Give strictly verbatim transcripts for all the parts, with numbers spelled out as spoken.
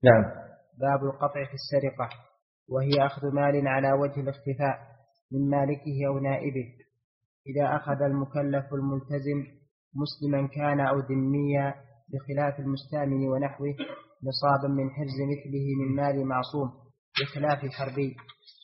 نعم. باب القطع في السرقة، وهي أخذ مال على وجه الاختفاء من مالكه أو نائبه، إذا أخذ المكلف الملتزم مسلما كان أو ذميا، بخلاف المستأمن ونحوه، نصابا من حرز مثله من مال معصوم، بخلاف حربي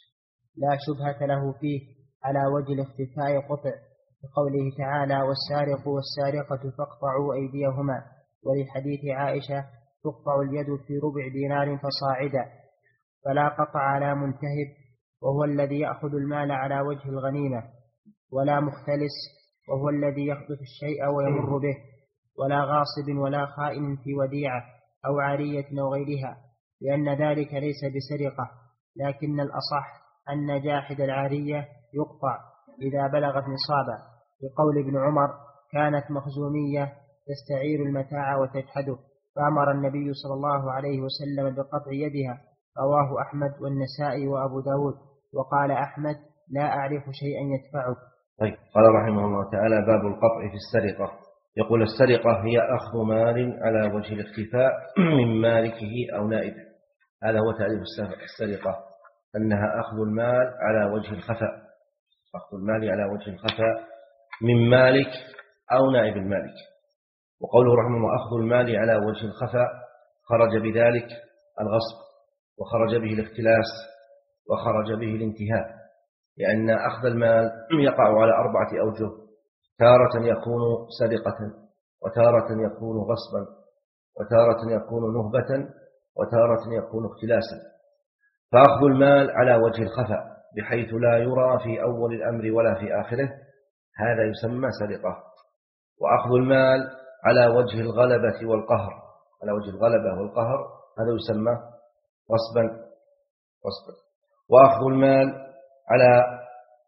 لا شبهة له فيه على وجه الاختفاء قطع، بقوله تعالى: والسارق والسارقة فاقطعوا أيديهما، ولحديث عائشة: تقطع اليد في ربع دينار فصاعدا. فلا قطع على منتهب، وهو الذي يأخذ المال على وجه الغنيمة، ولا مختلس، وهو الذي يخطف الشيء ويمر به، ولا غاصب ولا خائن في وديعة أو عارية أو غيرها، لأن ذلك ليس بسرقة، لكن الأصح أن جاحد العارية يقطع إذا بلغت نصابا، بقول ابن عمر: كانت مخزومية تستعير المتاع وتجحده، فأمر النبي صلى الله عليه وسلم بقطع يدها. رواه أحمد والنسائي وأبو داود. وقال أحمد: لا أعرف شيئا يدفعه. طيب. قال رحمه الله تعالى: باب القطع في السرقة. يقول: السرقة هي أخذ مال على وجه الاختفاء من مالكه أو نائبه. هذا هو تعريف السرقة، أنها أخذ المال على وجه الخفاء، أخذ المال على وجه الخفاء من مالك أو نائب المالك. وقوله رحمه الله أخذ المال على وجه الخفاء، خرج بذلك الغصب، وخرج به الاختلاس، وخرج به الانتهاء، لأن أخذ المال يقع على أربعة أوجه: تارة يكون سرقة، وتارة يكون غصبا، وتارة يكون نهبة، وتارة يكون اختلاسا. فأخذ المال على وجه الخفاء بحيث لا يرى في أول الأمر ولا في آخره، هذا يسمى سرقة. وأخذ المال على وجه الغلبة والقهر، على وجه الغلبة والقهر، هذا يسمى غصبا غصبا. وأخذ المال على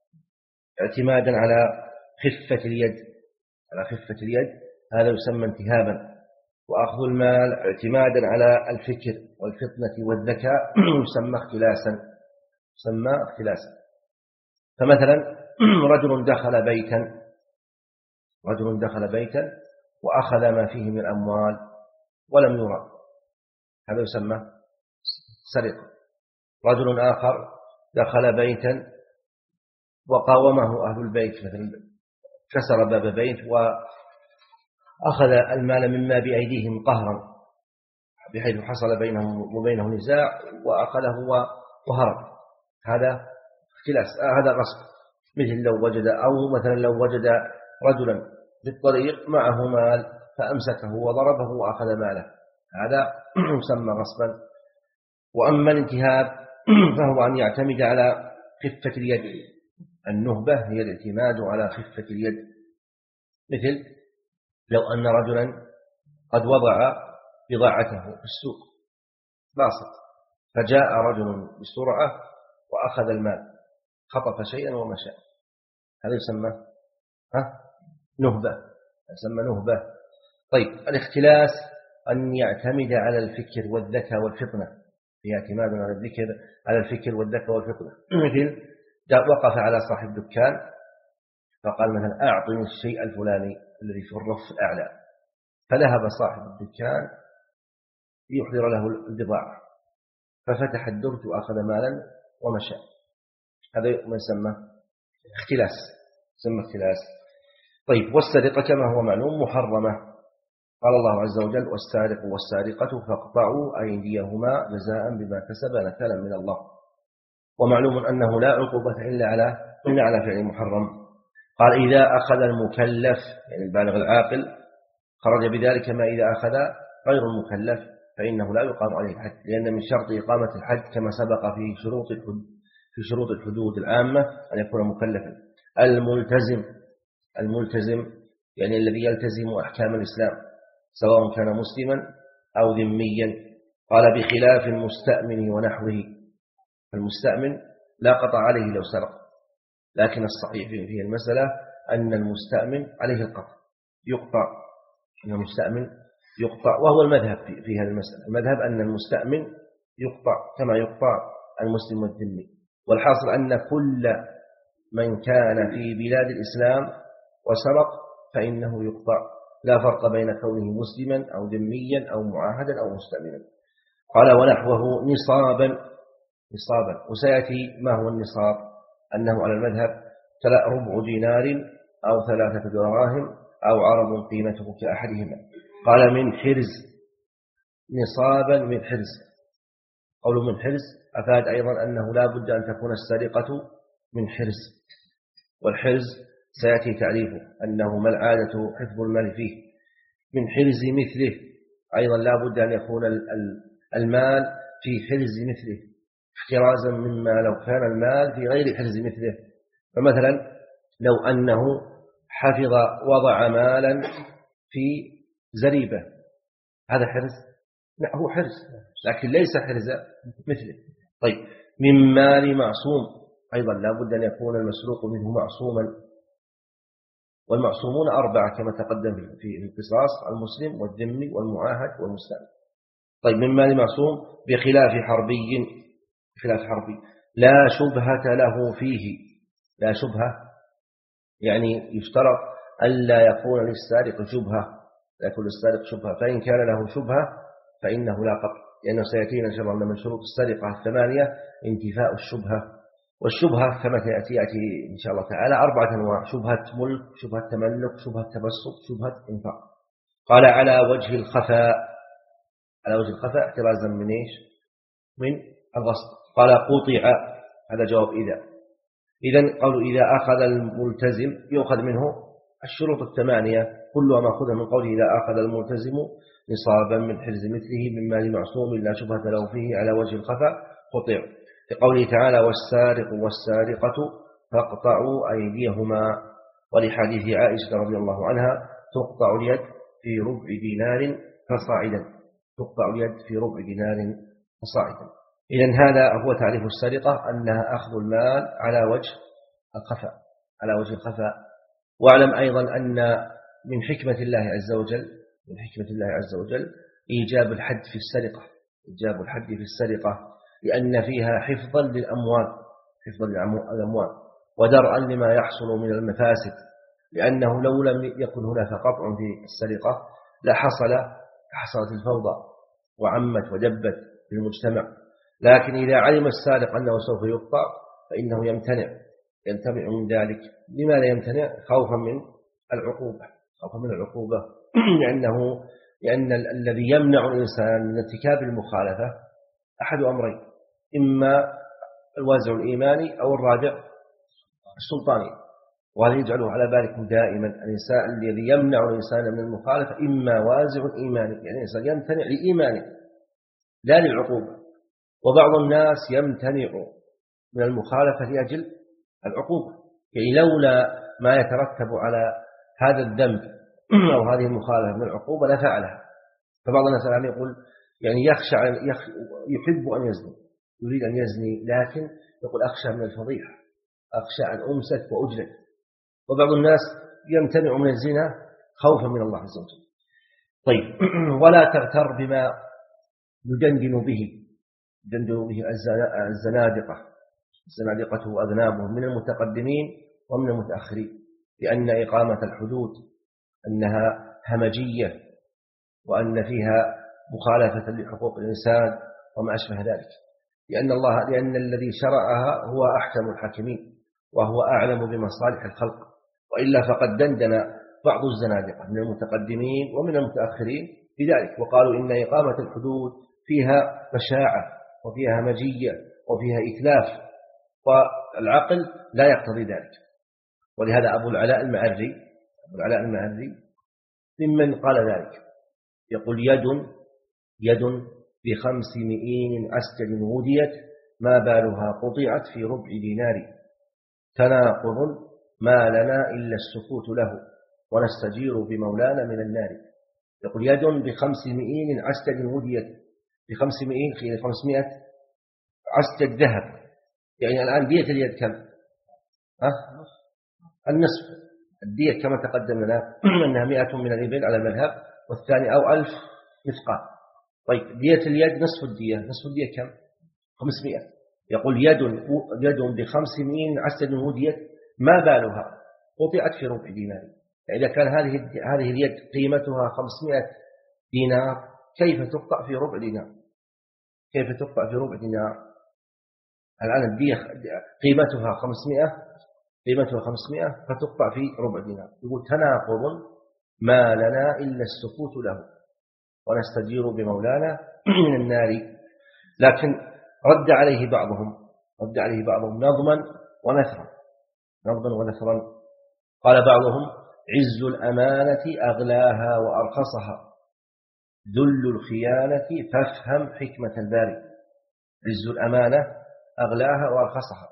اعتمادا على خفة اليد، على خفة اليد، هذا يسمى انتهابا. وأخذ المال اعتمادا على الفكر والفطنة والذكاء يسمى اختلاسا، يسمى اختلاسا. فمثلا رجل دخل بيتا، رجل دخل بيتا وأخذ ما فيه من الأموال ولم يرى، هذا يسمى سرقة. رجل آخر دخل بيتا وقاومه أهل البيت، مثلا كسر باب بيت وأخذ المال مما بأيديهم قهرا، بحيث حصل بينهم وبينه نزاع وأخذه وهرب، هذا اختلاس، هذا غصب. مثل لو وجد، أو مثلا لو وجد رجلا في الطريق معه مال فأمسكه وضربه وأخذ ماله، هذا يسمى غصبا. وأما الانتهاب فهو أن يعتمد على خفة اليد. النهبة هي الاعتماد على خفة اليد، مثل لو أن رجلا قد وضع بضاعته في السوق باسط، فجاء رجل بسرعة وأخذ المال، خطف شيئا ومشى، هذا يسمى ها نهبة، يسمى نهبة. طيب، الاختلاس أن يعتمد على الفكر والذكاء والفطنة، هي اعتماد على الذكر على الفكر والذكاء والفطنة. مثل وقف على صاحب دكان فقال مثلا: أعطني الشيء الفلاني الذي في الرف الأعلى، فذهب صاحب الدكان ليحضر له البضاعة، ففتح الدرج وأخذ مالا ومشى، هذا ما يسمى اختلاس، يسمى اختلاس. طيب، والسرقة كما هو معلوم محرمة. قال الله عز وجل: والسارق والسارقة فاقطعوا أيديهما جزاء بما كسبا نكالا من الله. ومعلوم أنه لا عقوبة إلا على إلا على فعل محرم. قال: إذا أخذ المكلف، يعني البالغ العاقل، خرج بذلك ما إذا أخذ غير المكلف فإنه لا يقام عليه الحد، لأن من شرط إقامة الحد كما سبق في شروط الحدود في شروط الحدود العامة أن يكون مكلفا. الملتزم، الملتزم يعني الذي يلتزم أحكام الإسلام سواء كان مسلما أو ذميا. قال: بخلاف المستأمن ونحوه، المستأمن لا قطع عليه لو سرق، لكن الصحيح في المسألة أن المستأمن عليه القطع، يقطع، أن المستأمن يقطع، وهو المذهب في هذه المسألة. المذهب أن المستأمن يقطع كما يقطع المسلم والذمي. والحاصل أن كل من كان في بلاد الإسلام وسرق فإنه يقطع، لا فرق بين كونه مسلما أو ذميا أو معاهدا أو مستأمنا. قال ونحوه نصابا نصابا. وسيأتي ما هو النصاب، أنه على المذهب ربع دينار أو ثلاثة دراهم أو عرض قيمته كأحدهما. قال من حرز، نصابا من حرز. قول من حرز أفاد أيضا أنه لا بد أن تكون السرقة من حرز، والحرز سيأتي تعريفه أنه ما العادة حفظ المال فيه. من حرز مثله أيضا لا بد أن يكون المال في حرز مثله، احترازا مما لو كان المال في غير حرز مثله. فمثلا لو أنه حفظ وضع مالا في زريبة، هذا حرز؟ لا، هو حرز لكن ليس حرز مثله. طيب من مال معصوم أيضا لا بد أن يكون المسروق منه معصوما، والمعصومون أربعة كما تقدم في القصاص: المسلم والذمي والمعاهد والمستأمن. طيب من مال معصوم بخلاف حربي، بخلاف حربي لا شبهة له فيه. لا شبهة يعني يشترط ألا يكون للسارق شبهة، لا يكون للسارق شبهة، فإن كان له شبهة فإنه لا قطع، لأنه سيأتينا إن شاء الله من شروط السرقة الثمانية انتفاء الشبهة. والشبهة كما تأتي يأتي إن شاء الله تعالى أربعة أنواع: شبهة ملك، شبهة تملك، شبهة تبسط، شبهة إنفاق. قال على وجه الخفاء، على وجه الخفاء احترازا من إيش؟ من الغصب. قال قطع، هذا جواب إذا. إذن قالوا إذا أخذ الملتزم يؤخذ منه الشروط الثمانية كلها مأخوذة من قوله إذا أخذ الملتزم نصابا من حرز مثله من مال معصوم لا شبهة له فيه على وجه الخفاء قطع، لقوله تعالى والسارق والسارقة فاقطعوا أيديهما، ولحديث عائشة رضي الله عنها تقطع اليد في ربع دينار فصاعدا، تقطع اليد في ربع دينار فصاعدا. إذن هذا هو تعريف السرقة، أنها أخذ المال على وجه الخفاء، على وجه الخفاء. واعلم أيضا أن من حكمة الله عز وجل، من حكمة الله عز وجل إيجاب الحد في السرقة، إيجاب الحد في السرقة، لأن فيها حفظا للأموال، حفظا للأموال ودرءا لما يحصل من المفاسد، لأنه لو لم يكن هناك قطع في السرقة لحصل حصلت الفوضى وعمت ودبت في المجتمع. لكن إذا علم السارق أنه سوف يقطع فإنه يمتنع، يمتنع من ذلك. لماذا يمتنع؟ خوفا من العقوبة، خوفا من العقوبة لأنه لأن الذي يمنع الإنسان من ارتكاب المخالفة أحد أمرين: إما الوازع الإيماني أو الرادع السلطاني. وهذا يجعله على بالكم دائما، الإنسان الذي يمنع الإنسان من المخالفة إما وازع إيماني، يعني الإنسان يمتنع لإيمانه لا للعقوبة. وبعض الناس يمتنع من المخالفة لأجل العقوبة، يعني لولا ما يترتب على هذا الذنب أو هذه المخالفة من العقوبة لفعلها. فبعض الناس الآن يقول يعني يخشى يحب أن يزني، يريد أن يزني لكن يقول أخشى من الفضيحة، أخشى أن أمسك وأجلد. وبعض الناس يمتنع من الزنا خوفا من الله عز وجل. طيب ولا تغتر بما يدندن به، يدندن به الزنادقة، الزنادقة وأذنابهم من المتقدمين ومن المتأخرين، لأن إقامة الحدود أنها همجية وأن فيها مخالفة لحقوق الإنسان وما أشبه ذلك، لأن الله لأن الذي شرعها هو أحكم الحاكمين وهو أعلم بمصالح الخلق، وإلا فقد دندن بعض الزنادقة من المتقدمين ومن المتأخرين بذلك، وقالوا إن إقامة الحدود فيها بشاعة وفيها همجية وفيها إتلاف، والعقل لا يقتضي ذلك. ولهذا أبو العلاء المعري أبو العلاء المعري ممن قال ذلك، يقول يد يد بخمس مئين عسكر وديت ما بالها قطعت في ربع دينار، تناقض ما لنا إلا السكوت له ونستجير بمولانا من النار. يقول يد بخمس مئين عسكر وديت، بخمس مئين في خمسمائة عسكر ذهب، يعني الآن دية اليد كم؟ ها؟ النصف الدية كما تقدم لنا أنها مئة من الإبل على المذهب، والثاني أو ألف مثقال. طيب دية اليد نصف الدية، نصف الدية كم؟ خمسمائة. يقول يد يد بخمسمائين عسكر وديت ما بالها قطعت في ربع دينار. إذا كان هذه هذه اليد قيمتها خمسمائة دينار كيف تقطع في ربع دينار؟ كيف تقطع في ربع دينار؟ الآن الدية قيمتها خمسمائة قيمتها خمسمائة فتقطع في ربع دينار. يقول تناقض ما لنا إلا السكوت له ونستجير بمولانا من النار. لكن رد عليه بعضهم رد عليه بعضهم نظما ونثرا نظما ونثرا قال بعضهم: عز الأمانة أغلاها وأرخصها، ذل الخيانة فافهم حكمة الباري. عز الأمانة أغلاها وأرخصها،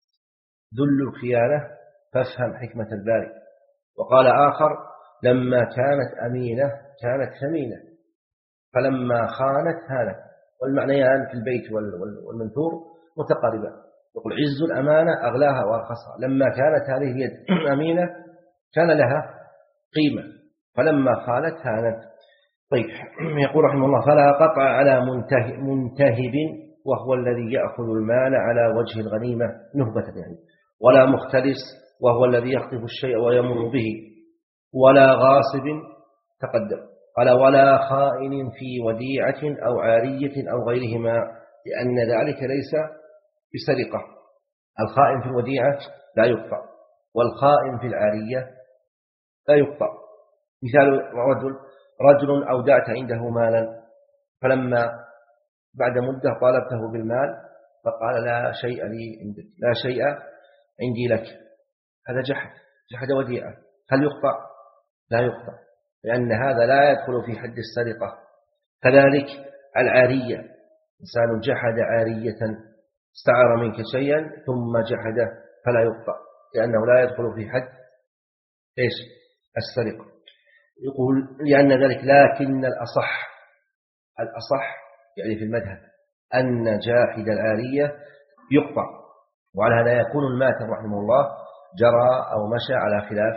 ذل الخيانة فافهم حكمة الباري. وقال آخر: لما كانت أمينة كانت ثمينة، فلما خانت هانت. والمعنيان في البيت والمنثور متقاربان. يقول: عز الأمانة أغلاها وأرخصها، لما كانت هذه اليد أمينة كان لها قيمة، فلما خانت هانت. طيب، يقول رحمه الله: فلا قطع على منتهب وهو الذي يأخذ المال على وجه الغنيمة نهبة يعني، ولا مختلس وهو الذي يخطف الشيء ويمر به، ولا غاصب تقدم. قال: ولا خائن في وديعة أو عارية أو غيرهما، لأن ذلك ليس بسرقة. الخائن في الوديعة لا يقطع، والخائن في العارية لا يقطع. مثال: رجل رجل أودعت عنده مالا، فلما بعد مدة طالبته بالمال فقال: لا شيء لي عندك، لا شيء عندي لك. هذا جحد جحد وديعة. هل يقطع؟ لا يقطع، لأن هذا لا يدخل في حد السرقة. كذلك العارية، إنسان جحد عارية، استعار منك شيئا ثم جحده، فلا يقطع، لأنه لا يدخل في حد إيش؟ السرقة. يقول: لأن ذلك، لكن الأصح الأصح يعني في المذهب أن جاحد العارية يقطع. وعلى هذا يكون الماتر رحمه الله جرى أو مشى على خلاف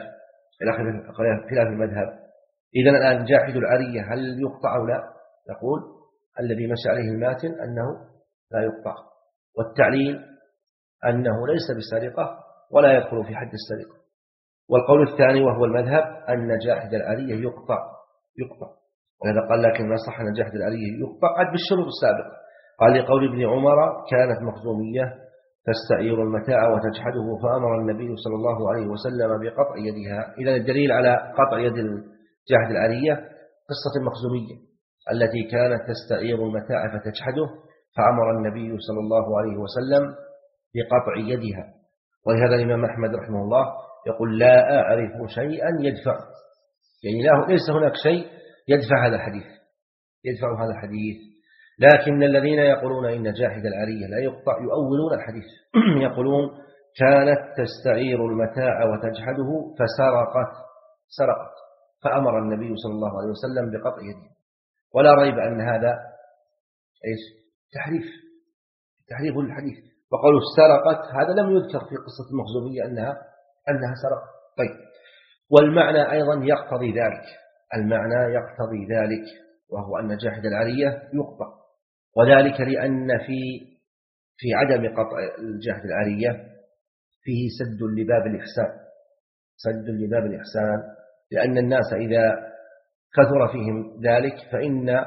خلاف المذهب. إذن الآن جاحد العارية هل يقطع أو لا؟ يقول الذي مشى عليه الماتن أنه لا يقطع، والتعليل أنه ليس بسرقة ولا يدخل في حد السرقة. والقول الثاني وهو المذهب أن جاحد العارية يقطع يقطع ولهذا قال: لكن ما صح أن جاحد العارية يقطع عد بالشروط السابقة. قال: لقول ابن عمر: كانت مخزومية تستعير المتاع وتجحده، فأمر النبي صلى الله عليه وسلم بقطع يدها. إذا الدليل على قطع يد جاحد العارية قصة المخزومية التي كانت تستعير المتاع فتجحده، فأمر النبي صلى الله عليه وسلم بقطع يدها. ولهذا الإمام أحمد رحمه الله يقول: لا أعرف شيئا يدفع، يعني لا ليس هناك شيء يدفع هذا الحديث يدفع هذا الحديث لكن الذين يقولون إن جاحد العارية لا يقطع يؤولون الحديث. يقولون: كانت تستعير المتاع وتجحده فسرقت سرقت فأمر النبي صلى الله عليه وسلم بقطع يده. ولا ريب أن هذا إيش؟ تحريف تحريف الحديث. وقالوا سرقت هذا لم يذكر في قصة المخزومية أنها أنها سرقت. طيب، والمعنى أيضا يقتضي ذلك المعنى يقتضي ذلك وهو أن جاحد العارية يقطع، وذلك لأن في في عدم قطع الجاحد العارية فيه سد لباب الإحسان سد لباب الإحسان لأن الناس إذا كثر فيهم ذلك فإن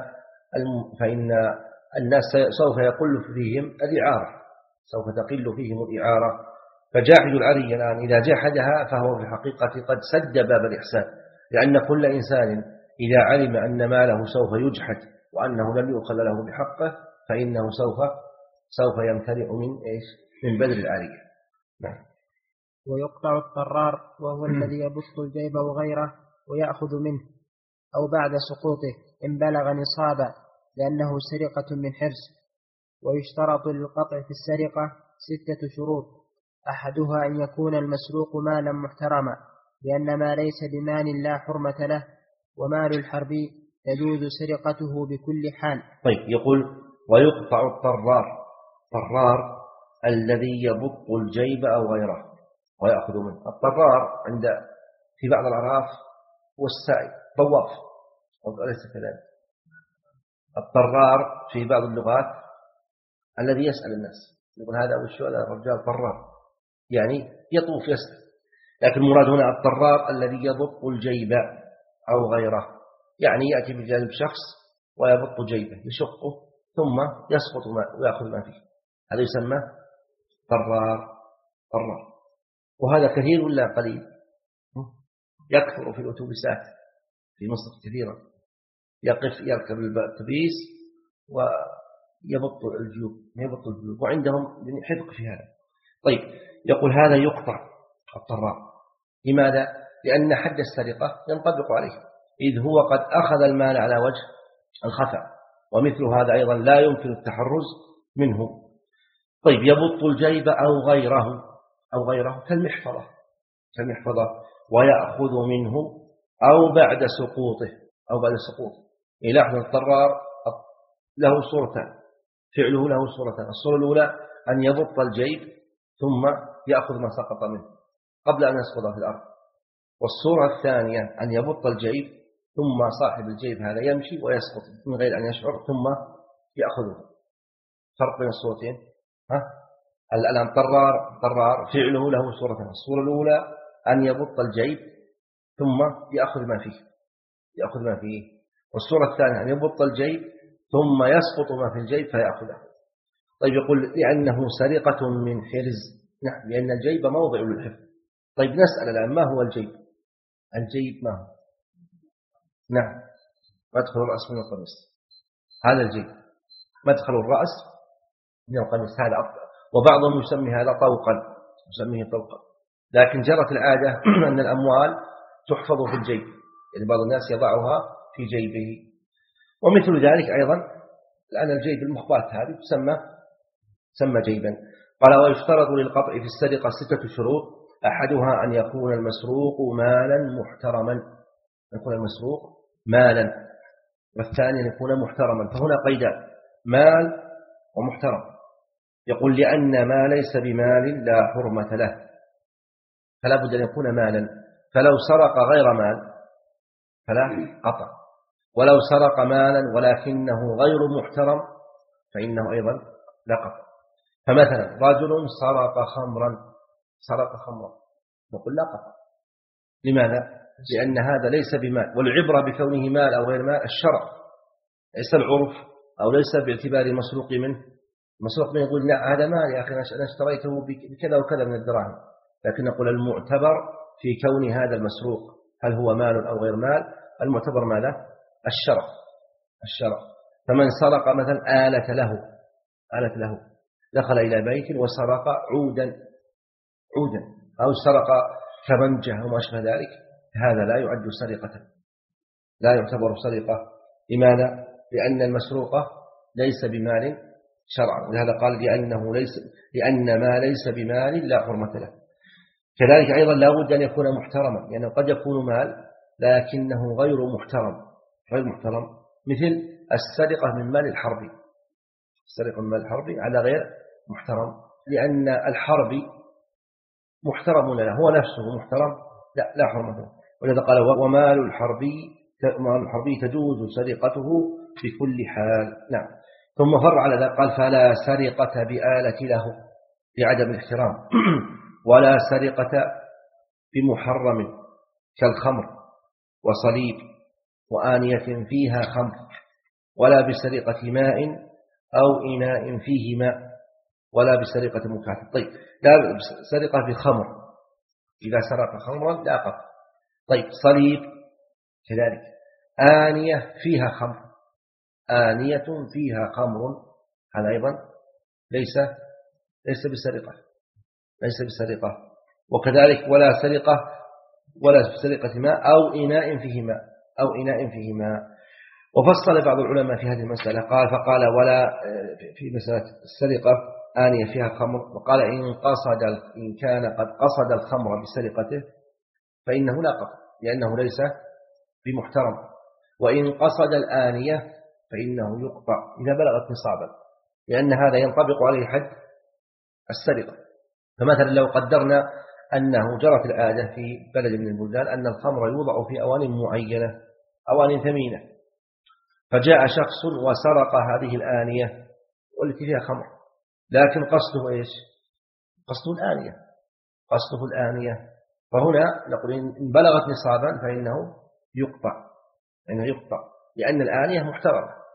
فإن الناس سوف يقل فيهم الإعارة سوف تقل فيهم الإعارة. فجاحد العارية الآن إذا جاحدها فهو في الحقيقة قد سد باب الإحسان، لأن كل إنسان إذا علم أن ماله سوف يجحد وأنه لم يؤخذ له بحقه فإنه سوف سوف يمتنع من إيش؟ من بذل العارية. نعم. ويقطع الطرار وهو الذي يبسط الجيب وغيره ويأخذ منه أو بعد سقوطه إن بلغ نصابا، لأنه سرقة من حرز. ويشترط للقطع في السرقة ستة شروط: أحدها أن يكون المسروق مالا محترما، لأن ما ليس بمال لا حرمة له، ومال الحربي يجوز سرقته بكل حال. طيب، يقول: ويقطع الطرار طرار الذي يبط الجيب أو غيره ويأخذ منه. الطرار عند في بعض الأعراف والسائل طواف أليس كذلك؟ الطرار في بعض اللغات الذي يسأل الناس، يقول هذا وش هذا الرجال طرار، يعني يطوف يسأل. لكن المراد هنا الطرار الذي يبط الجيب أو غيره، يعني يأتي بجانب شخص ويبط جيبه يشقه ثم يسقط ما ويأخذ ما فيه، هذا يسمى طرار. طرار. وهذا كثير ولا قليل؟ يكثر في الأتوبيسات في مصر كثيرا، يقف يركب الأتوبيس ويبط الجيوب يبط الجيوب وعندهم حذق في هذا. طيب، يقول هذا يقطع الطرار. لماذا؟ لأن حد السرقة ينطبق عليه، إذ هو قد أخذ المال على وجه الخفا، ومثل هذا أيضا لا يمكن التحرز منه. طيب، يبط الجيب أو غيره أو غيره كالمحفظة كالمحفظة ويأخذ منه أو بعد سقوطه أو بعد سقوطه. يلاحظ الطرار له صورتان، فعله له صورتان. الصورة الأولى أن يبط الجيب ثم يأخذ ما سقط منه قبل أن يسقط في الأرض، والصورة الثانية أن يبط الجيب ثم صاحب الجيب هذا يمشي ويسقط من غير أن يشعر ثم يأخذه. فرق بين الصورتين. ها؟ الآن طرار طرار فعله له صورتان. الصورة الأولى أن يبط الجيب ثم يأخذ ما فيه يأخذ ما فيه والصورة الثانية أن يبط الجيب ثم يسقط ما في الجيب فيأخذه. طيب، يقول لأنه سرقة من حرز. نعم، لأن الجيب موضع للحفظ. طيب، نسأل الآن ما هو الجيب؟ الجيب ما هو؟ نعم، مدخل الرأس من القميص، هذا الجيب. مدخل الرأس من القميص هذا أفضل. وبعضهم يسمي هذا طوقا يسميه طوقا لكن جرت العادة أن الأموال تحفظ في الجيب، يعني بعض الناس يضعها في جيبه. ومثل ذلك أيضا الآن الجيب المخبات هذه تسمى تسمى جيبا. قال ويشترط للقطع في السرقة ستة شروط، أحدها أن يكون المسروق مالا محترما يكون المسروق مالا والثاني أن يكون محترما. فهنا قيدان، مال ومحترم. يقول لأن ما ليس بمال لا حرمة له، فلا بد أن يكون مالا. فلو سرق غير مال فلا قطع، ولو سرق مالا ولكنه غير محترم فإنه أيضا لا قطع. فمثلا رجل سرق خمرا سرق خمرا نقول لا قطع. لماذا؟ لأن هذا ليس بمال، والعبرة بكونه مال أو غير مال الشرع، ليس العرف أو ليس باعتبار مسروق منه. مسروق منه يقول لا هذا مال يا أخي، أنا اشتريته بكذا وكذا من الدراهم، لكن نقول المعتبر في كون هذا المسروق هل هو مال أو غير مال. المعتبر ماذا؟ الشرع الشرع فمن سرق مثلا آلة له آلة له دخل إلى بيت وسرق عودا عودا أو سرق كمنجة أو ما أشبه ذلك، هذا لا يعد سرقة، لا يعتبر سرقة. لماذا؟ لأن المسروقة ليس بمال شرعا، ولهذا قال لأنه ليس لأن ما ليس بمال لا حرمة له. كذلك أيضا لا بد أن يكون محترما، لأنه يعني قد يكون مال لكنه غير محترم غير محترم مثل السرقة من مال الحربي. السرقة من مال الحربي على غير محترم، لأن الحربي محترم له، هو نفسه محترم لا لا حرمة له. ولذا قال ومال الحربي مال الحربي تجوز سرقته في كل حال. نعم. ثم فر على ذلك قال فلا سرقة بآلة له لعدم الاحترام، ولا سرقة بمحرم كالخمر وصليب وآنية فيها خمر، ولا بسرقة ماء أو إناء فيه ماء، ولا بسرقة مكاتب. طيب، لا سرقة بخمر، إذا سرق خمرا لا قطع. طيب، صليب كذلك. آنية فيها خمر آنية فيها خمر هذا أيضا ليس ليس بسرقة ليس بسرقة وكذلك ولا سرقة ولا بسرقة ماء أو إناء فيه ماء أو إناء فيه ماء. وفصل بعض العلماء في هذه المسألة، قال فقال ولا في مسألة السرقة آنية فيها خمر، وقال إن قصد إن كان قد قصد الخمر بسرقته فإنه لا قطع لأنه ليس بمحترم، وإن قصد الآنية فإنه يقطع إذا بلغت نصابا، لأن هذا ينطبق عليه حد السرقة. فمثلا لو قدرنا أنه جرت العادة في بلد من البلدان أن الخمر يوضع في أواني معينة أواني ثمينة، فجاء شخص وسرق هذه الآنية والتي فيها خمر، لكن قصده إيش؟ قصده الآنية قصده الآنية فهنا نقول إن بلغت نصابا فإنه يقطع إنه يقطع لأن الآنية محترمة.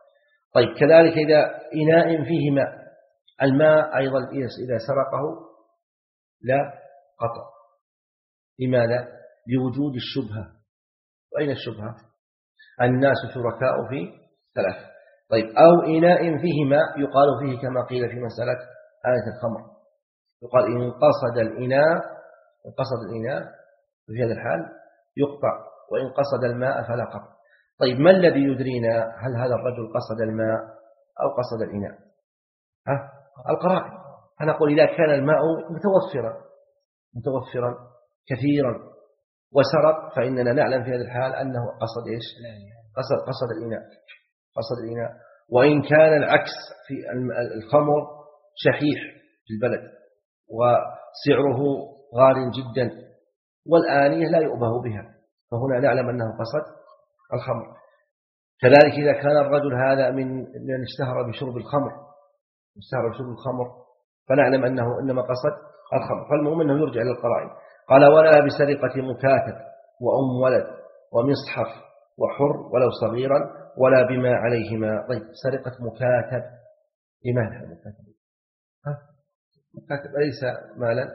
طيب كذلك إذا إناء فيه ماء، الماء أيضا إذا سرقه لا قطع. لماذا؟ لوجود الشبهة. وأين الشبهة؟ الناس شركاء في ثلاث. طيب أو إناء فيه ماء يقال فيه كما قيل في مسألة آية الخمر، يقال إن قصد الإناء إن قصد الإناء في هذا الحال يقطع، وإن قصد الماء فلا قطع. طيب ما الذي يدرينا هل هذا الرجل قصد الماء أو قصد الإناء؟ ها؟ القرائن. فنقول إذا كان الماء متوفرا متوفرا كثيرا وسرق فإننا نعلم في هذا الحال أنه قصد إيش؟ قصد قصد الإناء قصد الإناء. وإن كان العكس في الخمر شحيح في البلد وسعره غال جدا والآنية لا يؤبه بها، فهنا نعلم أنه قصد الخمر. كذلك إذا كان الرجل هذا من من اشتهر بشرب الخمر اشتهر بشرب الخمر فنعلم أنه إنما قصد الخمر. فالمهم أنه يرجع إلى القرائن. قال ولا بسرقة مكاتب وأم ولد ومصحف وحر ولو صغيرا ولا بما عليهما. طيب سرقة مكاتب، لماذا مكاتب؟ ها؟ مكاتب ليس مالا،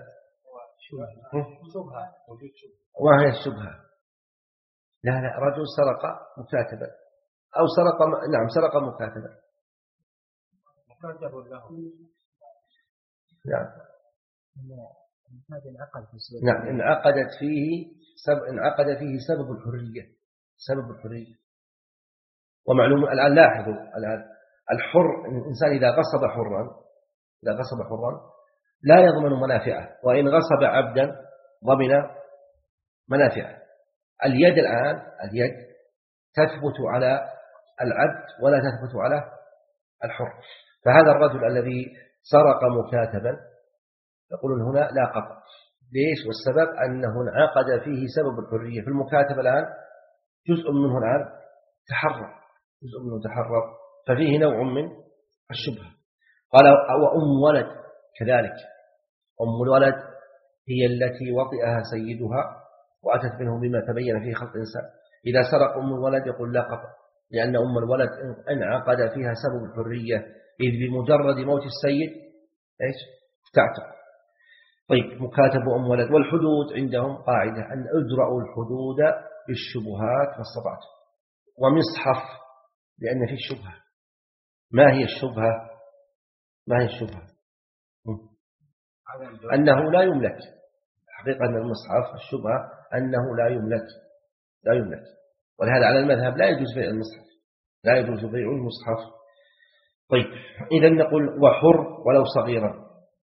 شبهة. وهي الشبهة. لا لا رجل سرق مكاتبا أو سرق نعم سرق مكاتبا مكاتب له. نعم هذا انعقد في نعم انعقدت فيه سبب انعقد فيه سبب الحرية سبب الحرية. ومعلوم الآن لاحظوا الآن الحر الإنسان إذا غصب حرا إذا غصب حرا لا يضمن منافعه، وإن غصب عبدا ضمن منافعه. اليد الآن اليد تثبت على العبد ولا تثبت على الحر. فهذا الرجل الذي سرق مكاتبا يقولون هنا لا قطع. ليش؟ والسبب أنه انعقد فيه سبب الحرية. في المكاتبة الآن جزء منه الآن تحرر جزء منه تحرر ففيه نوع من الشبهة. قال وأم ولد كذلك. أم الولد هي التي وطئها سيدها وأتت منه بما تبين فيه خلق إنسان. إذا سرق أم الولد يقول لا قطع، لأن أم الولد انعقد فيها سبب الحرية، إذ بمجرد موت السيد إيش؟ تعتق. طيب مكاتب أم ولد. والحدود عندهم قاعدة أن أدرأوا الحدود بالشبهات والصبات. ومصحف لأن فيه الشبهة. ما هي الشبهة؟ ما هي الشبهة؟ أنه لا يملك. حقيقة أن المصحف الشبهة أنه لا يملك لا يملك ولهذا على المذهب لا يجوز بيع المصحف لا يجوز بيع المصحف. طيب إذا نقول وحر ولو صغيرا،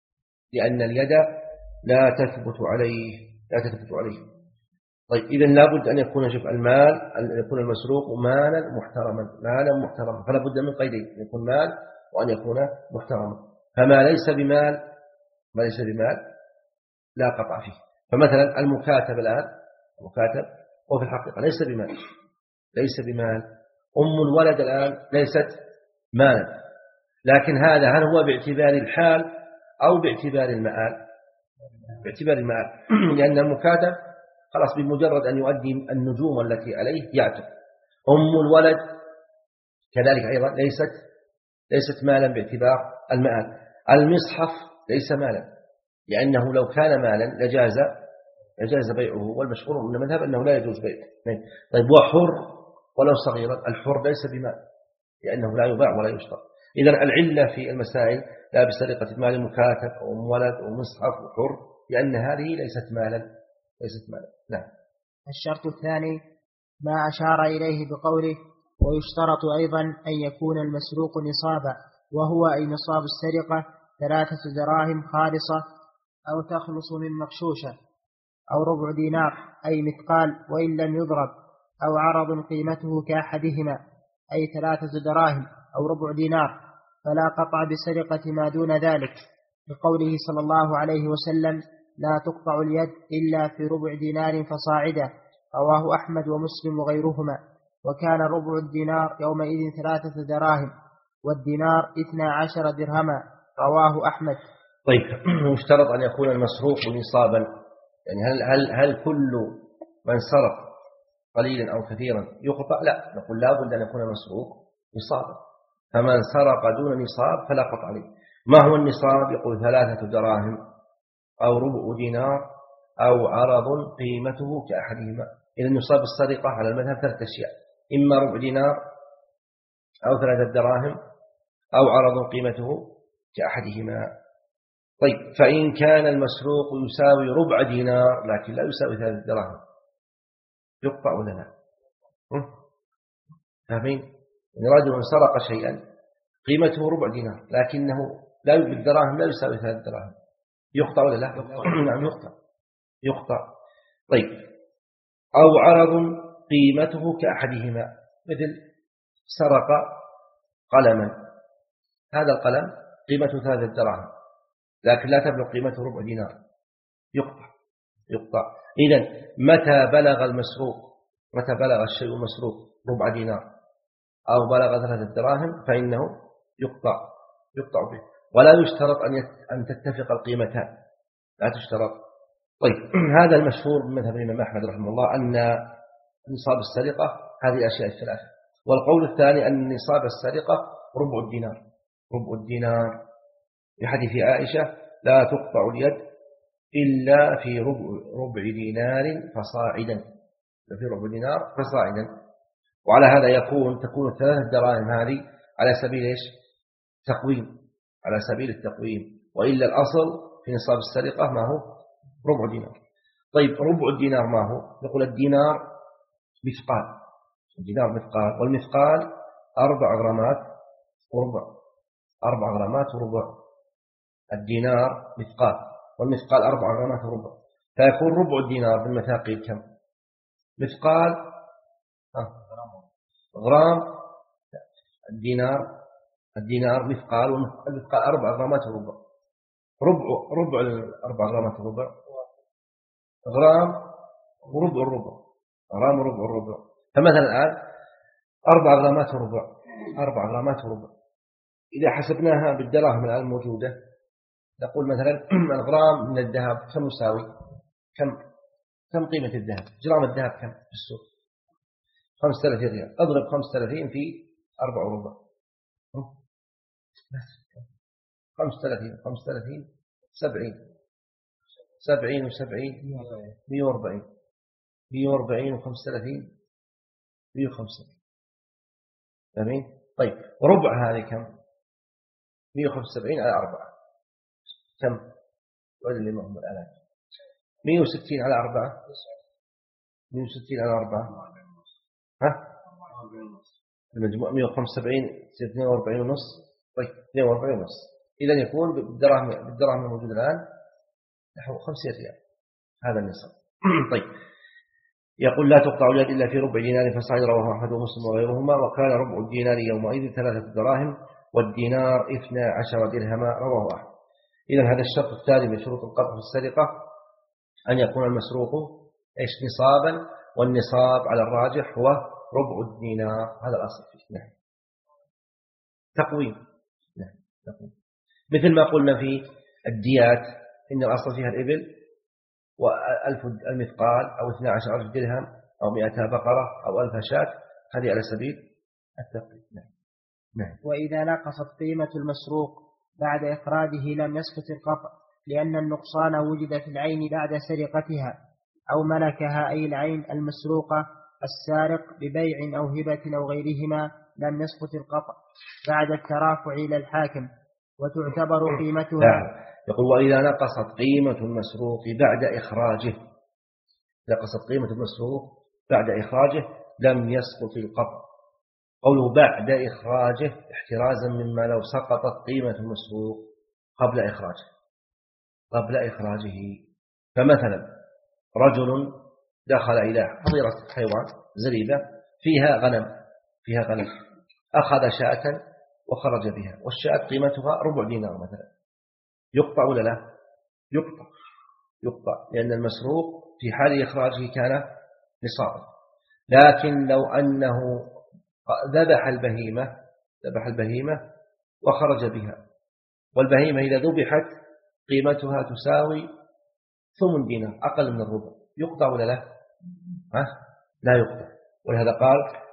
لأن اليد لا تثبت عليه لا تثبت عليه. طيب إذا لابد أن يكون شوف المال أن يكون المسروق مالا محترما مالا محترما فلا بد من قيدين، أن يكون مال وأن يكون محترما. فما ليس بمال ما ليس بمال لا قطع فيه. فمثلا المكاتب الآن المكاتب هو في الحقيقة ليس بمال ليس بمال. أم الولد الآن ليست مالا، لكن هذا هل هو باعتبار الحال أو باعتبار المآل؟ باعتبار المآل لأن المكاتب خلاص بمجرد أن يؤدي النجوم التي عليه يعتق. أم الولد كذلك أيضا ليست ليست مالا باعتبار المآل. المصحف ليس مالا، لأنه لو كان مالا لجاز لجاز بيعه، والمشهور من المذهب أنه لا يجوز بيعه. طيب وحر ولو صغيرا، الحر ليس بمال لأنه لا يباع ولا يشترى. إذن العلة في المسائل لا بسرقة مال مكاتب أو ولد أو مصحف وحر لأن هذه ليست مالا ليست مالا. نعم. الشرط الثاني ما أشار إليه بقوله ويشترط أيضا أن يكون المسروق نصابا، وهو أي نصاب السرقة ثلاثة دراهم خالصة أو تخلص من مغشوشة أو ربع دينار أي مثقال وإن لم يضرب، أو عرض قيمته كأحدهما أي ثلاثة دراهم أو ربع دينار، فلا قطع بسرقة ما دون ذلك، لقوله صلى الله عليه وسلم لا تقطع اليد إلا في ربع دينار فصاعدا، رواه أحمد ومسلم وغيرهما. وكان ربع الدينار يومئذ ثلاثة دراهم والدينار اثنا عشر درهما، رواه أحمد. طيب يشترط أن يكون المسروق نصابا، يعني هل, هل, هل كل من سرق قليلا أو كثيرا يقطع؟ لا، نقول لا بد أن يكون المسروق نصابا. فمن سرق دون نصاب فلا قطع عليه. ما هو النصاب؟ يقول ثلاثة دراهم أو ربع دينار أو عرض قيمته كأحدهما. إذا نصاب السرقة على المذهب ثلاثة أشياء: إما ربع دينار أو ثلاثة دراهم أو عرض قيمته كأحدهما. طيب، فإن كان المسروق يساوي ربع دينار لكن لا يساوي ثلاثة دراهم يقطع ولا لا؟ فاهمين؟ يعني رجل سرق شيئا قيمته ربع دينار لكنه لا بالدراهم لا يساوي ثلاثة دراهم، يقطع ولا لا؟ نعم يقطع يقطع. طيب، أو عرض قيمته كأحدهما، مثل سرق قلما، هذا القلم قيمته ثلاثة دراهم لكن لا تبلغ قيمته ربع دينار، يقطع يقطع. إذن متى بلغ المسروق متى بلغ الشيء المسروق ربع دينار أو بلغ ثلاثة دراهم فإنه يقطع يقطع به، ولا يشترط أن أن تتفق القيمتان، لا تشترط. طيب، هذا المشهور من مذهب الإمام أحمد رحمه الله أن نصاب السرقة هذه الأشياء الثلاثة. والقول الثاني أن نصاب السرقة ربع الدينار ربع الدينار بحديث عائشة: لا تقطع اليد إلا في ربع, ربع دينار فصاعدا، في ربع دينار فصاعدا. وعلى هذا يكون تكون الثلاثة دراهم هذه على سبيل إيش؟ تقويم، على سبيل التقويم، وإلا الأصل في نصاب السرقة ما هو؟ ربع دينار. طيب، ربع الدينار ما هو؟ يقول الدينار مثقال، الدينار مثقال، والمثقال أربع غرامات وربع، أربع غرامات وربع. الدينار مثقال والمثقال أربع غرامات وربع، فيكون ربع الدينار بالمثاقيل كم؟ مثقال غرام، الدينار الدينار مثقال، والمثقال أربع غرامات وربع. ربع ربع الأربع غرامات وربع غرام وربع الربع، غرام وربع الربع. فمثلا الآن أربع غرامات وربع، أربع غرامات وربع إذا حسبناها بالدراهم الآن الموجودة نقول مثلا الغرام من الذهب كم يساوي؟ كم كم قيمة الذهب؟ جرام الذهب كم في السوق؟ خمسة آلاف ريال. أضرب خمسة وثلاثين في أربع وربع، خمسة وثلاثين خمسة وثلاثين سبعين سبعين وسبعين مئة وأربعين مئة وأربعين وخمسة وثلاثين مئة وخمسة. فاهمين؟ طيب، ربع هذه كم؟ مئة وخمسة وسبعين على أربعة كم؟ وإذا اللي معهم الآلات مئة وستين على أربعة، مئة وستين على أربعة ها؟ المجموع مئة وخمسة وسبعين اثنين وأربعين ونص. طيب، اثنين وأربعين ونص، إذا يكون بالدراهم بالدراهم الموجودة الآن نحو خمسين ريال، هذا النصاب. طيب، يقول: لا تقطع اليد إلا في ربع دينار فصاعدا، رواه أحمد ومسلم وغيرهما. وكان ربع الدينار يومئذ ثلاثة دراهم والدينار اثنا عشر درهما، رواه أحمد. إذا هذا الشرط الثاني من شروط القطع في السرقة أن يكون المسروق إيش؟ نصابا، والنصاب على الراجح هو ربع الدينار، هذا الأصل فيه. نعم، تقويم. نعم، تقويم. مثل ما قلنا في الديات إن الأصل فيها الإبل وألف المثقال أو اثنا عشر ألف درهم أو مئتا بقرة أو ألف شاة، هذه على سبيل التقويم. نعم. نعم. وإذا نقصت قيمة المسروق بعد إخراجه لم يسقط القطع، لأن النقصان وجد في العين بعد سرقتها أو ملكها، أي العين المسروقة السارق ببيع أو هبة أو غيرهما، لم يسقط القطع بعد الترافع إلى الحاكم وتعتبر قيمتها. لا. يقول: وإذا نقصت قيمة المسروق بعد إخراجه، نقصت قيمة المسروق بعد إخراجه لم يسقط القطع. قوله بعد إخراجه احترازا مما لو سقطت قيمة المسروق قبل إخراجه قبل إخراجه. فمثلا رجل دخل إلى حظيرة حيوان زريبة فيها غنم فيها غنم أخذ شاة وخرج بها، والشاة قيمتها ربع دينار مثلا، يقطع ولا لا؟ يقطع يقطع لأن المسروق في حال إخراجه كان نصابا. لكن لو أنه ذبح البهيمة ذبح البهيمة وخرج بها، والبهيمة إذا ذبحت قيمتها تساوي ثمن دينار، أقل من الربع، يقطع ولا لا؟ ها؟ لا يقطع. ولهذا قال: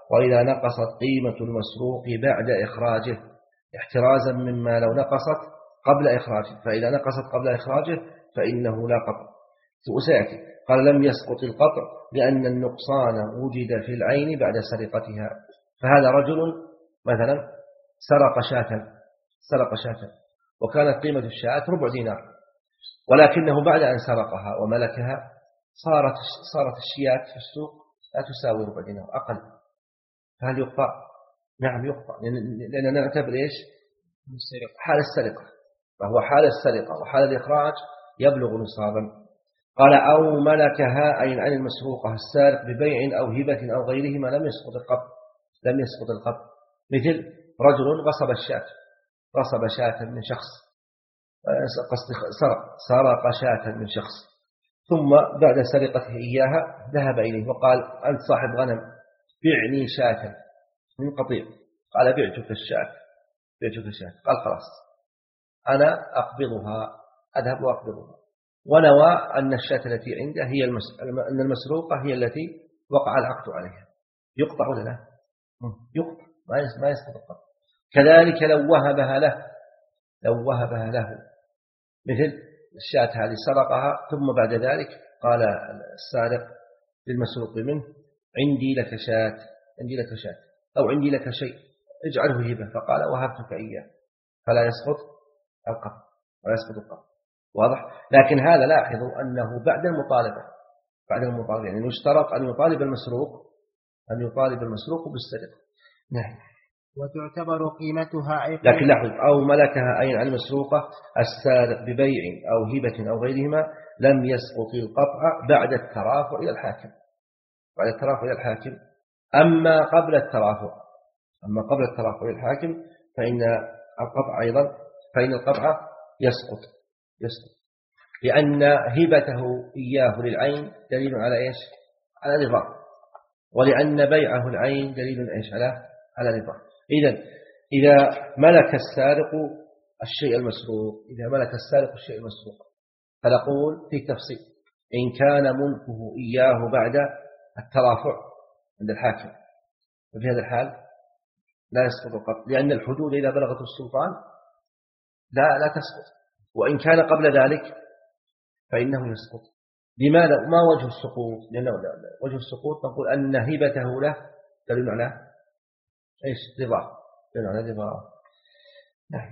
وإذا نقصت قيمة المسروق بعد إخراجه احترازا مما لو نقصت قبل إخراجه، فإذا نقصت قبل إخراجه فإنه لا قطع. وسيأتي قال لم يسقط القطع لأن النقصان وجد في العين بعد سرقتها. فهذا رجل مثلا سرق شاة سرق شاة وكانت قيمة الشاة ربع دينار، ولكنه بعد أن سرقها وملكها صارت صارت الشيات في السوق لا تساوي ربع دينار، أقل. فهل يقطع؟ نعم يقطع، لأننا نعتبر إيش؟ حال السرقة، فهو حال السرقة وحال الإخراج يبلغ نصابا. قال أو ملكها أي عن المسروقة السارق ببيع أو هبة أو غيرهما لم يسقط القطع لم يسقط القطع. مثل رجل غصب الشاة غصب شاة من شخص، سرق سرق شاة من شخص، ثم بعد سرقته إياها ذهب إليه وقال أنت صاحب غنم بعني شاة من قطيع، قال بعتك الشاة بعتك الشاة قال خلاص أنا أقبضها أذهب وأقبضها، ونوى أن الشاة التي عنده هي المس... أن المسروقة هي التي وقع العقد عليها. يقطع ولا لا؟ يقطع، ما يسقط القطع. كذلك لو وهبها له لو وهبها له مثل الشاة هذه سرقها ثم بعد ذلك قال السارق للمسروق منه عندي لك شاة عندي لك شاة أو عندي لك شيء اجعله هبة، فقال وهبتك إياه، فلا يسقط القطع ولا يسقط القطع. واضح؟ لكن هذا لاحظوا أنه بعد المطالبة بعد المطالبة يعني يشترط أن يطالب المسروق أن يطالب المسروق بالسرقة. نعم. وتعتبر قيمتها أي لكن لاحظ أو ملكها أي عن المسروقة السارق ببيع أو هبة أو غيرهما لم يسقط القطع بعد الترافع إلى الحاكم بعد الترافع إلى الحاكم. أما قبل الترافع أما قبل الترافع إلى الحاكم فإن القطع أيضا فإن القطع يسقط يسقط لأن هبته إياه للعين دليل على إيش؟ على رضا، ولأن بيعه العين دليل إيش؟ على على رضا. إذن إذا ملك السارق الشيء المسروق إذا ملك السارق الشيء المسروق فنقول في تفصيل إن كان ملكه إياه بعد الترافع عند الحاكم ففي هذا الحال لا يسقط القطع، لأن الحدود إذا بلغت السلطان لا لا تسقط، وإن كان قبل ذلك فإنه يسقط. لماذا؟ ما وجه السقوط؟ لأنه وجه السقوط نقول أن هبته له دليل على إيش؟ رضا دليل على رضا. نعم.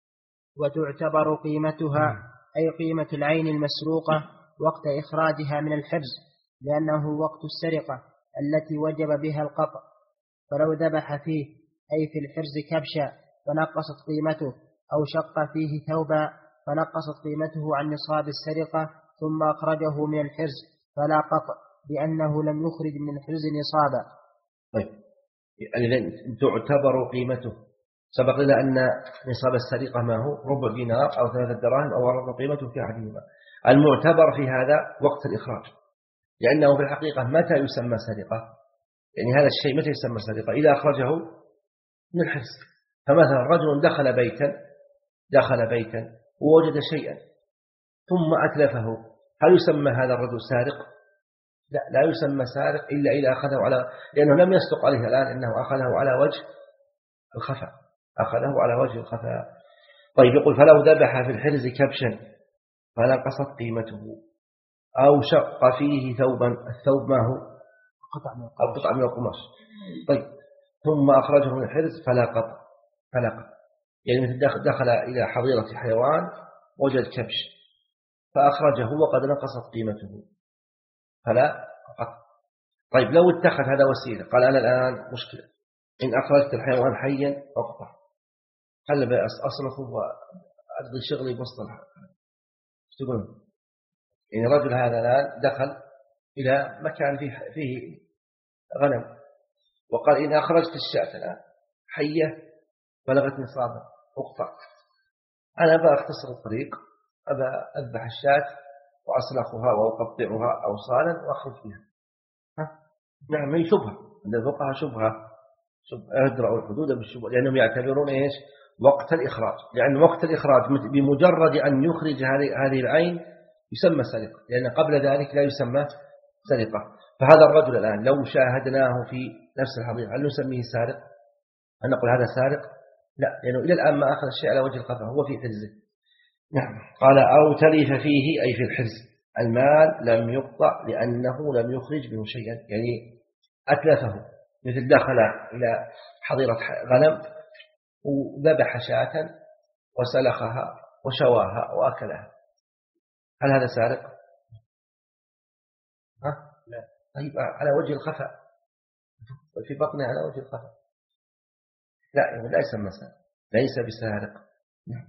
وتعتبر قيمتها أي قيمة العين المسروقة وقت إخراجها من الحرز، لأنه وقت السرقة التي وجب بها القطع، فلو ذبح فيه أي في الحرز كبشا فنقصت قيمته، أو شق فيه ثوبا فنقصت قيمته عن نصاب السرقة ثم أخرجه من الحرز فلا قطع، لأنه لم يخرج من الحرز نصابا. طيب يعني تعتبر قيمته، سبق لنا أن نصاب السرقة ما هو ربع دينار أو ثلاثة دراهم أو ربع قيمته في أحدهما. المعتبر في هذا وقت الإخراج، لأنه في الحقيقة متى يسمى سرقة؟ يعني هذا الشيء متى يسمى سرقة؟ إذا أخرجه من الحرز. فمثلا رجل دخل بيتا دخل بيتا ووجد شيئا ثم أتلفه، هل يسمى هذا الرجل سارق؟ لا لا يسمى سارق إلا إذا أخذه على، لأنه لم يصدق عليه الآن إنه أخذه على وجه الخفاء أخذه على وجه الخفاء. طيب يقول فلو ذبح في الحرز كبشا فنقصت قيمته، أو شق فيه ثوبا، الثوب ما هو؟ قطع من القماش. طيب ثم أخرجه من الحرز فلا قطع فلا قطع يعني مثل دخل إلى حظيرة حيوان وجد كبش فأخرجه وقد نقصت قيمته فلا قطع. طيب لو اتخذ هذا وسيلة، قال أنا الآن مشكلة إن أخرجت الحيوان حيا أقطع، هل بأصرفه وأقضي شغلي بوسط الحيوان؟ تقول إن رجل هذا الآن دخل إلى مكان فيه, فيه غنم وقال إن أخرجت الشاة الآن حية بلغت نصابا أقطع، أنا أبى أختصر الطريق، أبى أذبح الشاة وأسلخها وأقطعها أوصالا وأخرج بها. نعم هي شبهة عند الفقهاء، شبهة أدرأوا الحدود بالشبهة، لأنهم يعتبرون إيش؟ وقت الإخراج، لأن وقت الإخراج بمجرد أن يخرج هذه العين يسمى سرقة، لأن قبل ذلك لا يسمى سرقة. فهذا الرجل الآن لو شاهدناه في نفس الحقيقة هل نسميه سارق؟ هل نقول هذا سارق؟ لا، لأنه إلى الآن ما أخذ الشيء على وجه القفا، هو في حرزه. نعم. قال أو تلف فيه أي في الحرز، المال لم يقطع لأنه لم يخرج منه شيئا، يعني أتلفه، مثل دخل إلى حظيرة غنم وذبح شاة وسلخها وشواها وأكلها، هل هذا سارق؟ ها؟ لا. طيب على وجه الخفاء، في بطنه على وجه الخفاء، لا لا يسمى سارق، ليس بسارق. نعم.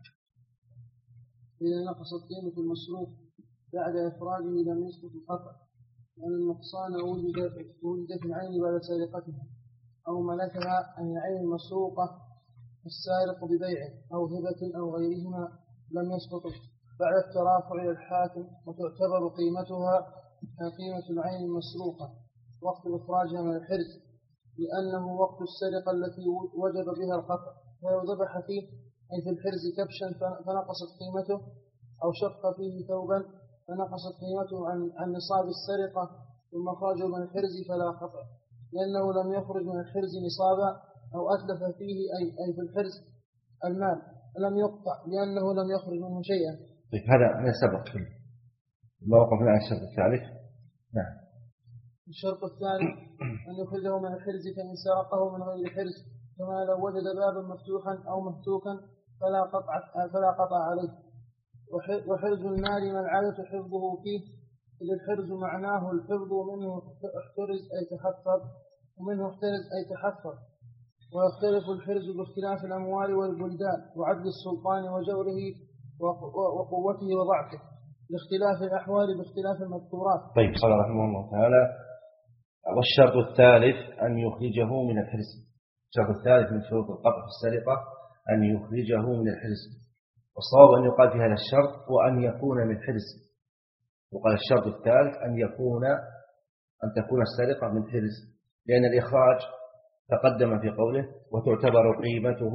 إذا نقصت قيمة المصروف بعد إخراجه لم يسقط القطع، وأن النقصان وجد في العين بعد سرقتها أو ملكها أن العين المسروقة السارق ببيع أو هبة أو غيرهما لم يسقط بعد الترافع إلى الحاكم، وتعتبر قيمتها قيمة العين المسروقة وقت إخراجها من الحرز، لأنه وقت السرقة التي وجب بها القطع. ولو ذبح فيه أي في الحرز كبشا فنقصت قيمته، أو شق فيه ثوبا فنقصت قيمته عن, عن نصاب السرقة ثم خرجه من الحرز فلا قطع، لأنه لم يخرج من الحرز نصابا، أو أتلف فيه أي, أي في الحرز المال لم يقطع لأنه لم يخرج منه شيئا. طيب هذا هذا سبق ما وقفنا على الشرط الثالث. نعم. الشرط الثالث أن يخرجه من الحرز فإن سرقه من غير حرز، كما لو وجد بابا مفتوحا أو مهتوكا فلا قطع فلا قطع عليه. وحرز المال من العادة حفظه فيه، إذ الحرز معناه الحفظ، ومنه احترز أي تحفظ، ومنه احترز أي تحفظ. ويختلف الحرز باختلاف الأموال والبلدان وعدل السلطان وجوره وقوته وضعفه، لاختلاف الأحوال باختلاف المذكورات. طيب قال رحمه الله تعالى: والشرط الثالث أن يخرجه من الحرز. الشرط الثالث من شروط القطع في السرقة أن يخرجه من الحرز، والصواب أن يقال في هذا الشرط وأن يكون من حرز. وقال الشرط الثالث أن يكون أن تكون السرقة من حرز، لأن الإخراج تقدم في قوله وتعتبر قيمته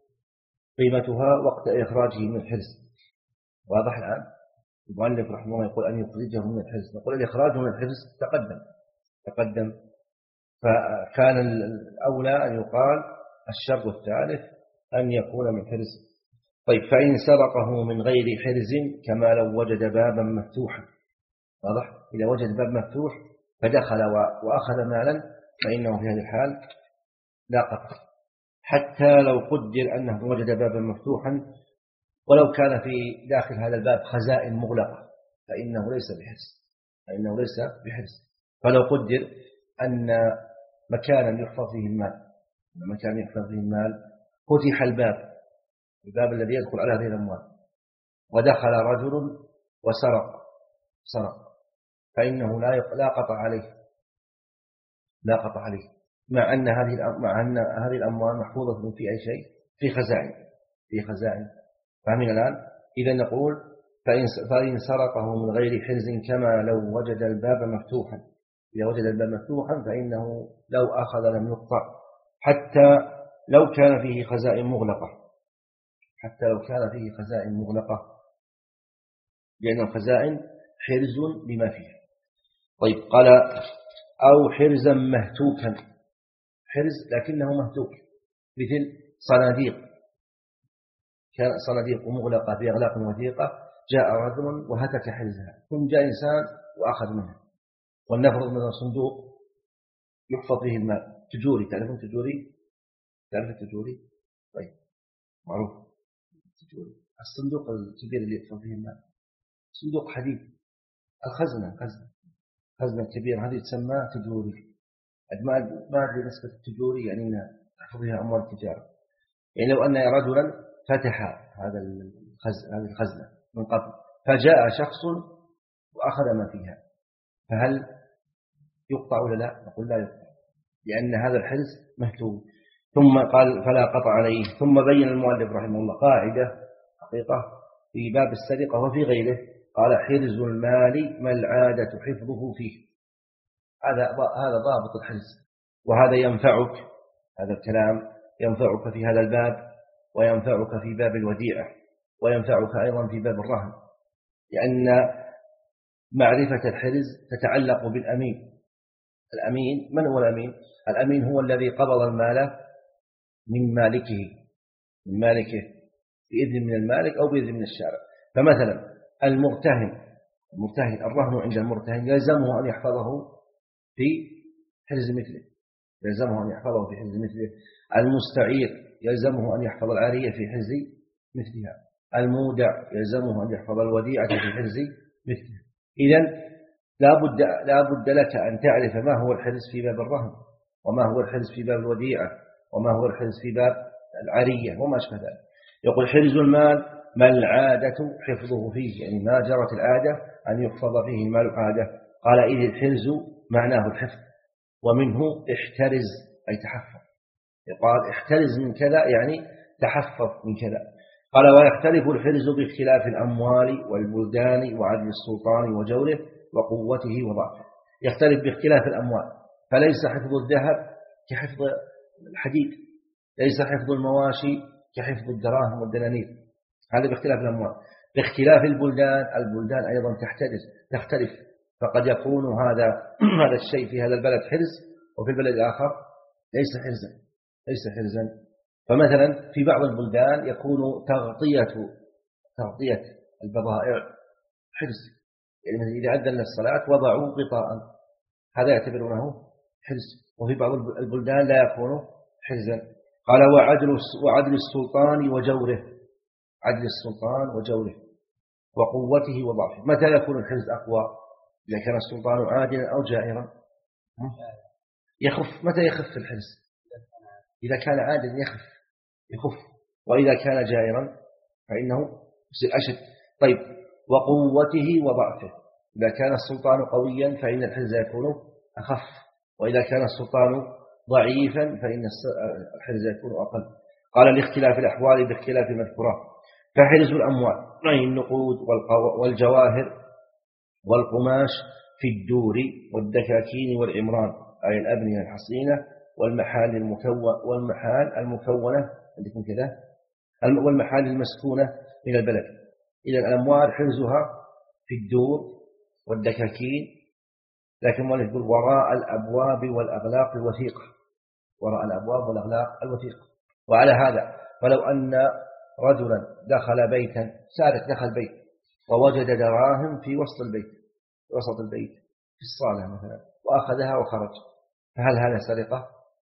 قيمتها وقت إخراجه من الحرز. واضح الآن؟ المؤلف رحمه الله يقول أن يخرجه من الحرز، نقول الإخراج من الحرز تقدم تقدم فكان الأولى أن يقال الشرط الثالث أن يكون من حرز. طيب فإن سرقه من غير حرز كما لو وجد بابا مفتوحا. واضح؟ إذا وجد باب مفتوح فدخل وأخذ مالا فإنه في هذه الحال لا قطع، حتى لو قدر أنه وجد بابا مفتوحا ولو كان في داخل هذا الباب خزائن مغلقة فإنه ليس بحرز فإنه ليس بحرز فلو قدر أن مكانا يحفظ فيه المال مكان يحفظ فيه المال فتح الباب الباب الذي يدخل على هذه الأموال ودخل رجل وسرق سرق فإنه لا لا قطع عليه لا قطع عليه مع أن هذه مع أن هذه الأموال محفوظة في أي شيء في خزائن في خزائن فاهمين الآن؟ إذا نقول فإن سرقه من غير حرز كما لو وجد الباب مفتوحا إذا وجد الباب مفتوحا فإنه لو أخذ لم يقطع حتى لو كان فيه خزائن مغلقة حتى لو كان فيه خزائن مغلقة لأن الخزائن حرز لما فيها. طيب قال أو حرزا مهتوكا حرز لكنه مهتوك مثل صناديق كان صناديق مغلقة بأغلاق وثيقة جاء رجل وهتك حرزها ثم جاء إنسان وأخذ منها ولنفرض مثلا صندوق يحفظ فيه المال تجوري تعرفون تجوري تعرف التجوري طيب معروف التجوري الصندوق الكبير اللي يحفظ فيه المال صندوق حديد الخزنة خزنة خزنة كبيرة هذه تسمى تجوري ما أدري نسبة التجوري يعني تحفظ فيها أموال التجارة يعني لو أن رجلا فتح هذا هذه الخزنة من قبل فجاء شخص وأخذ ما فيها فهل يقطع ولا لا؟ نقول لا يقطع لأن هذا الحرز مهتوك. ثم قال فلا قطع عليه. ثم بين المؤلف رحمه الله قاعدة حقيقة في باب السرقة وفي غيره قال حرز المال ما العادة حفظه فيه. هذا هذا ضابط الحرز وهذا ينفعك هذا الكلام ينفعك في هذا الباب وينفعك في باب الوديعة وينفعك أيضا في باب الرهن لأن معرفة الحرز تتعلق بالأمين. الأمين من هو الأمين؟ الأمين هو الذي قبض المال من مالكه من مالكه بإذن من المالك أو بإذن من الشارع. فمثلا المرتهن المرتهن الرهن عند المرتهن يلزمه أن يحفظه في حرز مثله يلزمه أن يحفظه في حرز مثله. المستعير يلزمه أن يحفظ العارية في حرز مثلها. المودع يلزمه أن يحفظ الوديعة في حرز مثلها. إذن لا بد لا بد لك أن تعرف ما هو الحرز في باب الرهن، وما هو الحرز في باب الوديعة، وما هو الحرز في باب العارية وما أشبه ذلك. يقول حرز المال ما العادة حفظه فيه، يعني ما جرت العادة أن يحفظ فيه المال عادة. قال إذ الحرز معناه الحفظ، ومنه احترز أي تحفظ. يقال احترز من كذا يعني تحفظ من كذا. قال ويختلف الحرز باختلاف الأموال والبلدان وعدل السلطان وجوره وقوته وضعفه. يختلف باختلاف الأموال، فليس حفظ الذهب كحفظ الحديد، ليس حفظ المواشي كحفظ الدراهم والدنانير، هذا باختلاف الأموال. باختلاف البلدان، البلدان أيضا تحترز تختلف، فقد يكون هذا هذا الشيء في هذا البلد حرز وفي البلد الآخر ليس حرزا ليس حرزا. فمثلا في بعض البلدان يكون تغطية تغطية البضائع حرز، يعني إذا أذن الصلاة وضعوا غطاء، هذا يعتبرونه حرز. وفي بعض البلدان لا يكون حرزا. قال وعدل وعدل السلطان وجوره، عدل السلطان وجوره وقوته وضعفه. متى يكون الحرز أقوى؟ إذا كان السلطان عادلا أو جائرا يخف. متى يخف الحرز؟ إذا كان عادلا يخف يخف، وإذا كان جائرا فإنه يصير أشد. طيب وقوته وضعفه، إذا كان السلطان قويا فإن الحرز يكون أخف، وإذا كان السلطان ضعيفا فإن الحرز يكون أقل. قال لاختلاف الأحوال باختلاف المذكورات. فحرز الأموال أي النقود والجواهر والقماش في الدور والدكاكين والعمران أي الأبنية الحصينة والمحال المكون والمحال المكونة عندكم كذا والمحال المسكونة من البلد. إذا الأموال حرزها في الدور والدكاكين، لكن ما يقول وراء الأبواب والأغلاق الوثيقة، وراء الأبواب والأغلاق الوثيقة. وعلى هذا فلو أن رجلا دخل بيتا، سارق دخل بيت ووجد دراهم في وسط البيت في وسط البيت في الصالة مثلا وأخذها وخرج، فهل هذا سرقة؟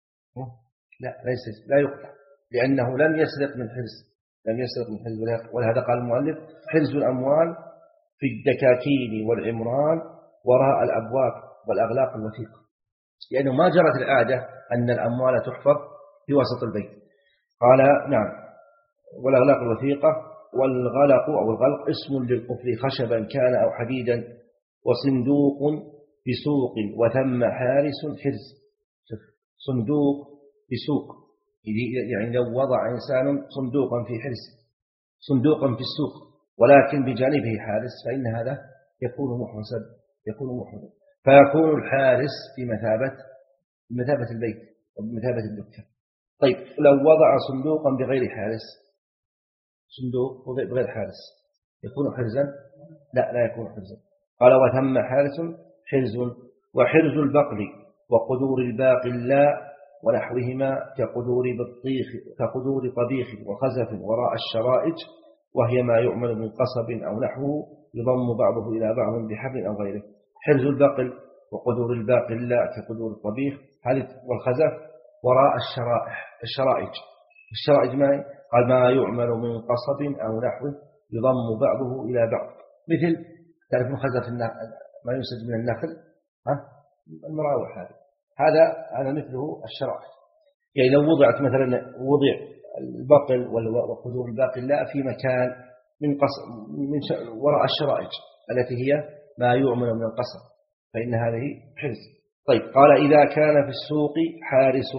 لا ليس لا يقطع، لأنه لم يسرق من حرز لم يسرق من حرز. ولهذا قال المؤلف حرز الأموال في الدكاكين والعمران وراء الأبواب والأغلاق الوثيقة، لأنه ما جرت العادة أن الأموال تحفظ في وسط البيت. قال نعم والأغلاق الوثيقة. والغلق أو الغلق اسم للقفل خشبا كان أو حديدا، وصندوق بسوق وثم حارس حرز. صندوق بسوق يعني لو وضع إنسان صندوقا في حرز صندوقا في السوق ولكن بجانبه حارس فإن هذا يكون محرسا يكون محرسا فيكون الحارس في مثابة بمثابة البيت وبمثابة الدكان. طيب لو وضع صندوقا بغير حارس صندوق بغير حارس يكون حرزا؟ لا لا يكون حرزا. قال وثم حارس حرز. وحرز البقل وقدور الباقلاء ونحوهما كقدور بطيخ كقدور طبيخ وخزف وراء الشرائج، وهي ما يعمل من قصب أو نحوه يضم بعضه إلى بعض بحبل أو غيره. حرز البقل وقدور الباقلاء كقدور الطبيخ والخزف وراء الشرائح الشرائج الشرائج ما قال ما يعمل من قصب أو نحوه يضم بعضه إلى بعض، مثل تعرفون خزف ما ينسج من النخل ها المراوح هذا هذا هذا مثله الشرائح. يعني لو وضعت مثلا وضع البقل وقدور الباقلاء في مكان من قصب من وراء الشرائج التي هي ما يعمل من القصب فإن هذه حرز. طيب قال إذا كان في السوق حارس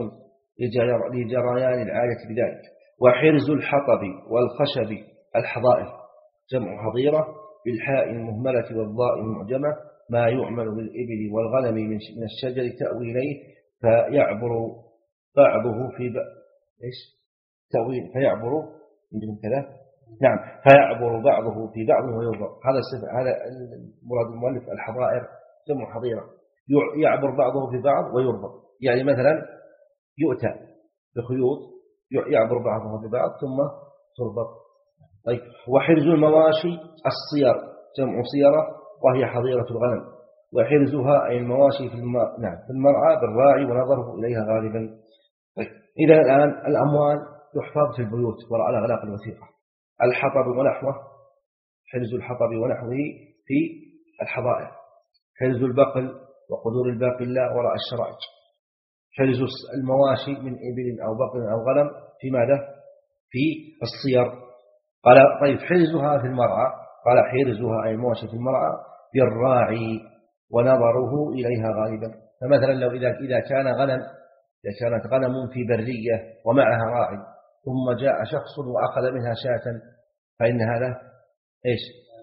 لجريان العادة بذلك. وحرز الحطب والخشب الحظائر جمع حظيرة بالحاء المهملة والضاء المعجمة ما يعمل بالإبل والغنم من الشجر تأويليه فيعبر بعضه في بعض إيش تأويل فيعبر عندهم كذا نعم، فيعبر بعضه في بعض ويربط. هذا هذا مراد المؤلف الحظائر جمع حظيرة، يعبر بعضه في بعض ويربط. يعني مثلا يؤتى بخيوط يعبر بعضها في بعض ثم تربط. طيب، وحرز المواشي الصير جمع صيرة وهي حظيرة الغنم، وحرزها أي المواشي في الماء نعم في المرعى بالراعي ونظره إليها غالبا. طيب، إذا الآن الأموال تحفظ في البيوت وراء الأغلاق الوثيقة. الحطب ونحوه، حرز الحطب ونحوه في الحظائر. حرز البقل وقدور الباقلاء وراء الشرائج. حرز المواشي من إبل أو بقل أو غنم في ماذا؟ في الصير. قال طيب حرزها في المرعى، قال حرزها أي المواشي في المرعى بالراعي ونظره إليها غالبا. فمثلا لو إذا إذا كان غنم إذا كانت غنم في برية ومعها راعي ثم جاء شخص وأخذ منها شاة فإن هذا إيش؟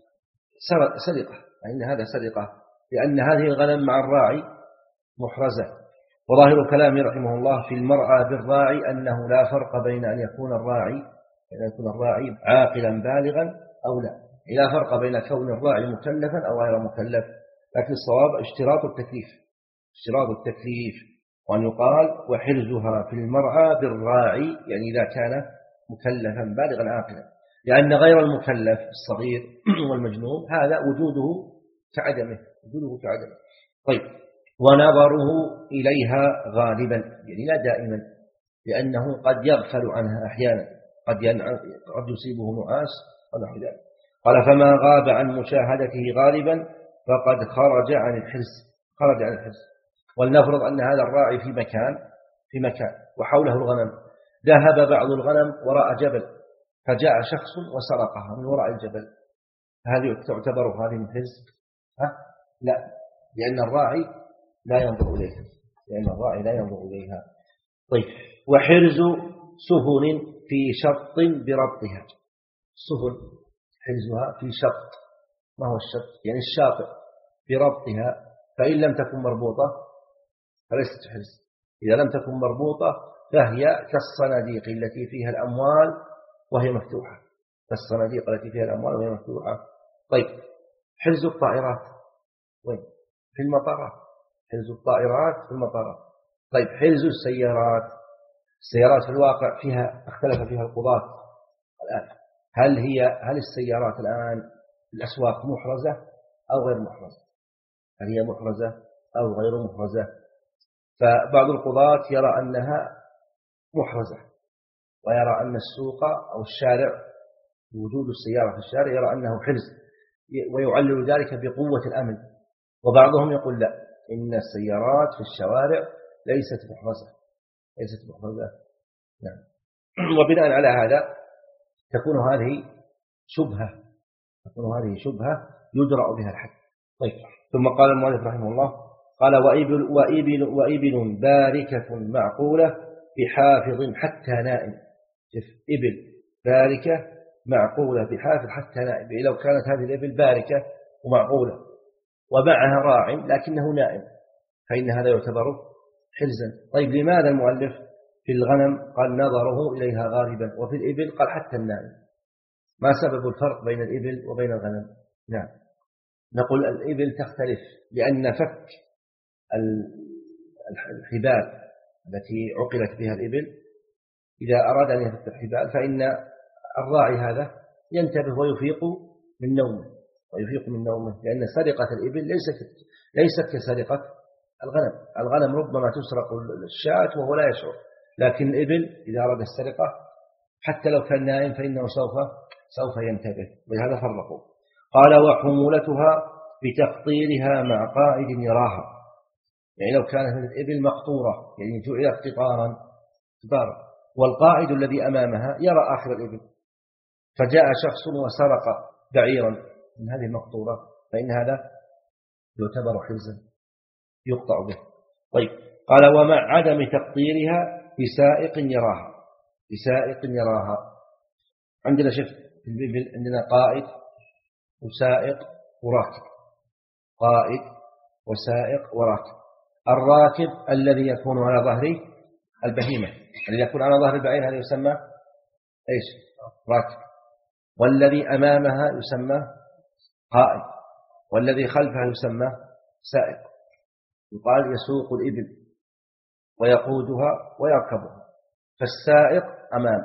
سرقة، فإن هذا سرقة، لأن هذه الغنم مع الراعي محرزة. وظاهر كلامه رحمه الله في المرعى بالراعي أنه لا فرق بين أن يكون الراعي أن يكون الراعي عاقلا بالغا أو لا، لا فرق بين كون الراعي مكلفا أو غير مكلف، لكن الصواب اشتراط التكليف اشتراط التكليف وأن يقال وحرزها في المرعى بالراعي، يعني إذا كان مكلفا بالغا عاقلا، لأن غير المكلف الصغير والمجنون هذا وجوده كعدمه وجوده كعدمه. طيب، ونظره إليها غالبا، يعني لا دائما، لأنه قد يغفل عنها أحيانا، قد قد يصيبه نعاس ونحو ذلك. قال فما غاب عن مشاهدته غالبا فقد خرج عن الحرز خرج عن الحرز. ولنفرض أن هذا الراعي في مكان في مكان وحوله الغنم، ذهب بعض الغنم وراء جبل فجاء شخص وسرقها من وراء الجبل، هذه تعتبر هذه من حرز؟ ها؟ لا، لأن الراعي لا ينظر إليها لأن الراعي لا ينظر إليها. طيب، وحرز سفن في شط بربطها. سفن حرزها في شط، ما هو الشط؟ يعني الشاطئ بربطها، فإن لم تكن مربوطة فليست حرز. إذا لم تكن مربوطة فهي كالصناديق التي فيها الأموال وهي مفتوحة كالصناديق التي فيها الأموال وهي مفتوحة. طيب، حرز الطائرات وين؟ في المطارات. حرز الطائرات في المطارات. طيب، حرز السيارات. السيارات في الواقع فيها اختلف فيها القضاة الآن، هل هي هل السيارات الآن في الأسواق محرزة أو غير محرزة؟ هل هي محرزة أو غير محرزة؟ فبعض القضاة يرى أنها محرزة، ويرى أن السوق أو الشارع وجود السيارة في الشارع يرى أنه حرز، ويعلل ذلك بقوة الأمن. وبعضهم يقول لا، إن السيارات في الشوارع ليست محرزة ليست محرزة نعم. وبناء على هذا تكون هذه شبهة تكون هذه شبهة يجرأ بها الحد. طيب، ثم قال المؤلف رحمه الله قال وإبل, وإبل, وإبل باركة معقولة بحافظ حتى نائم. إبل باركة معقولة بحافظ حتى نائم، لو كانت هذه الإبل باركة ومعقولة ومعها راع لكنه نائم فإن هذا يعتبر حرزا. طيب، لماذا المؤلف في الغنم قال نظره إليها غالبا وفي الإبل قال حتى النائم؟ ما سبب الفرق بين الإبل وبين الغنم؟ نعم، نقول الإبل تختلف لأن فك الحبال التي عقلت بها الإبل إذا أراد أن يفك الحبال فإن الراعي هذا ينتبه ويفيق من نومه ويفيق من نومه لأن سرقة الإبل ليست ليست كسرقة الغنم. الغنم ربما تسرق الشاة وهو لا يشعر، لكن الإبل إذا أراد السرقة حتى لو كان نائم فإنه سوف سوف ينتبه، ولهذا فرقوا. قال وحمولتها بتقطيرها مع قائد يراها، يعني لو كانت الإبل مقطورة يعني جعلت قطارا قطارا والقائد الذي أمامها يرى آخر الإبل، فجاء شخص وسرق بعيرا من هذه المقطورة فإن هذا يعتبر حرزا يقطع به. طيب، قال ومع عدم تقطيرها بسائق يراها بسائق يراها عندنا شف في الإبل عندنا قائد وسائق وراكب قائد وسائق وراكب. الراكب الذي يكون على ظهر البهيمة، الذي يكون على ظهر البعير هذا يسمى إيش؟ راكب. والذي أمامها يسمى قائد، والذي خلفها يسمى سائق. يقال يسوق الإبل ويقودها ويركبها، فالسائق أمام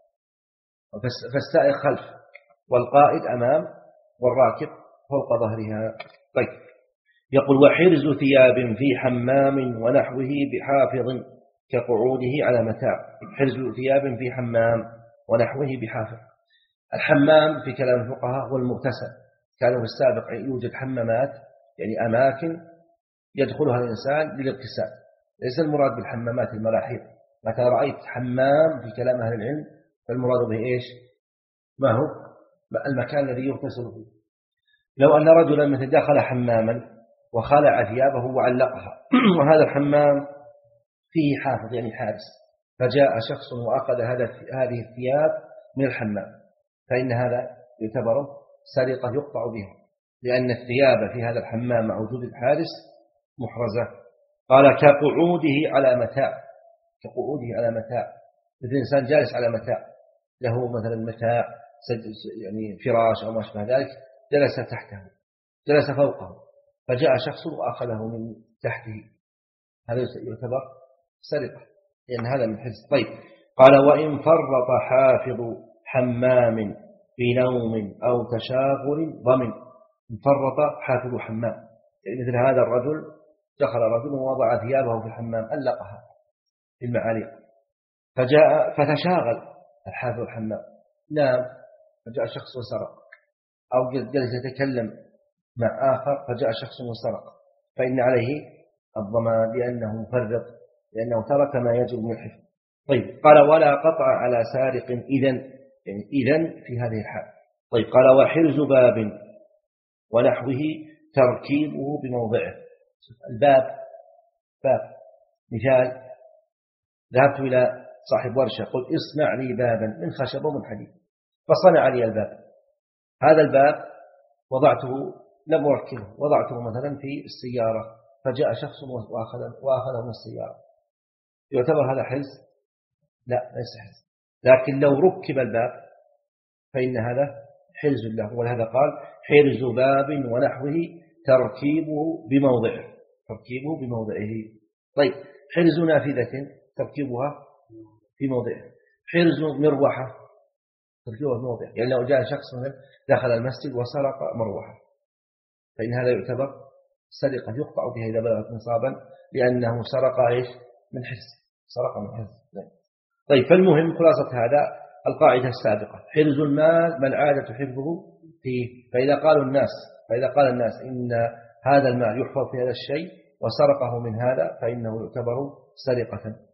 فالسائق خلف، والقائد أمام، والراكب فوق ظهرها. طيب، يقول وحرز ثياب في حمام ونحوه بحافظ كقعوده على متاع. حرز ثياب في حمام ونحوه بحافظ. الحمام في كلام الفقهاء هو المغتسل. كانوا في السابق يوجد حمامات، يعني أماكن يدخلها الإنسان للاغتسال. ليس المراد بالحمامات المراحيض. متى رأيت حمام في كلام أهل العلم فالمراد به إيش؟ ما هو المكان الذي يغتسل فيه. لو أن رجلا مثل دخل حماما وخلع ثيابه وعلقها وهذا الحمام فيه حافظ يعني حارس، فجاء شخص وأخذ هذه الثياب من الحمام، فإن هذا يعتبر سرقة يقطع بها، لأن الثياب في هذا الحمام مع وجود الحارس محرزة. قال كقعوده على متاع. كقعوده على متاع، مثل إنسان جالس على متاع، له مثلا متاع يعني فراش أو ما شابه ذلك، جلس تحته، جلس فوقه، فجاء شخص وأخذه من تحته، هذا يعتبر سرقة، لأن هذا من حرز. طيب، قال وإن فرط حافظ حمام في نوم أو تشاغل ضمن. إن فرط حافظ حمام، يعني مثل هذا الرجل دخل رجل ووضع ثيابه في الحمام ألقها في المعاليق، فجاء فتشاغل الحافظ الحمام، نام، فجاء شخص وسرق، أو جلس يتكلم مع آخر فجاء شخص وسرق، فإن عليه الضمان لأنه مفرط، لأنه ترك ما يجب من الحفظ. طيب، قال ولا قطع على سارق إذن، يعني إذن في هذه الحال. طيب، قال وحرز باب ونحوه تركيبه بموضعه. الباب باب مثال، ذهبت إلى صاحب ورشة قلت اصنع لي بابا من خشب ومن حديد، فصنع لي الباب. هذا الباب وضعته لم أركبه، وضعته مثلا في السيارة، فجاء شخص وأخذه من السيارة، يعتبر هذا حرز؟ لا، ليس حرز. لكن لو ركب الباب فإن هذا حرز له، ولهذا قال حرز باب ونحوه تركيبه بموضعه. تركيبه بموضعه. طيب، حرز نافذة تركيبها في موضعه. حرز مروحة تركيبها في موضعه، يعني لو جاء شخص مثلا دخل المسجد وسرق مروحة فإن هذا يعتبر سرقة يقطع بها إذا بلغت نصابا، لأنه سرق إيش؟ من حرز، سرق من حرز. طيب، فالمهم خلاصة هذا القاعدة السابقة، حرز المال ما العادة حفظه فيه. فإذا قالوا الناس فإذا قال الناس إن هذا المال يحفظ في هذا الشيء وسرقه من هذا فإنه يعتبر سرقة.